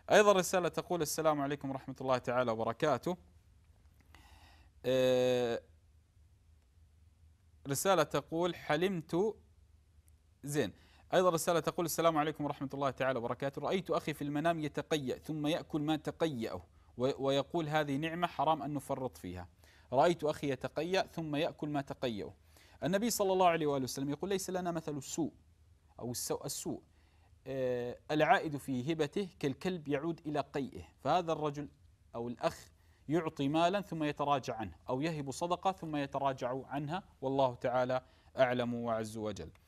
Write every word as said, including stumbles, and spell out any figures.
أيضا رسالة تقول: السلام عليكم ورحمة الله تعالى وبركاته. آه، رسالة تقول: حلمت زين. أيضا رسالة تقول: السلام عليكم ورحمة الله تعالى وبركاته. رأيت أخي في المنام يتقيأ ثم يأكل ما تقيأه ويقول: هذه نعمة حرام أن نفرط فيها. رأيت أخي يتقيأ ثم يأكل ما تقيأه. النبي صلى الله عليه وآله وسلم يقول: ليس لنا مثل السوء أو السوء, السوء. آه، العائد في هبته كالكلب يعود إلى قيئه. فهذا الرجل أو الأخ يعطي مالا ثم يتراجع عنه، أو يهب صدقة ثم يتراجع عنها، والله تعالى أعلم وأعز وجل.